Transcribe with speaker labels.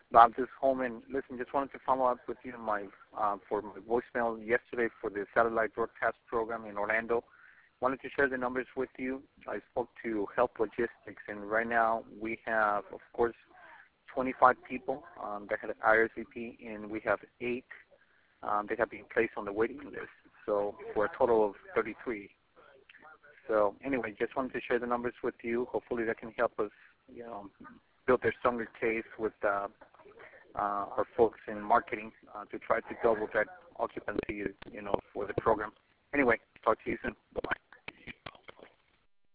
Speaker 1: Bob, this is Holman. Listen, just wanted to follow up with you for my voicemail yesterday for the satellite broadcast program in Orlando. Wanted to share the numbers with you. I spoke to Help Logistics, and right now we have, of course, 25 people that had RSVP, and we have 8 that have been placed on the waiting list. So for a total of 33. So anyway, just wanted to share the numbers with you. Hopefully that can help us, build a stronger case with our folks in marketing to try to double that occupancy, for the program. Anyway, talk to you soon. Bye-bye.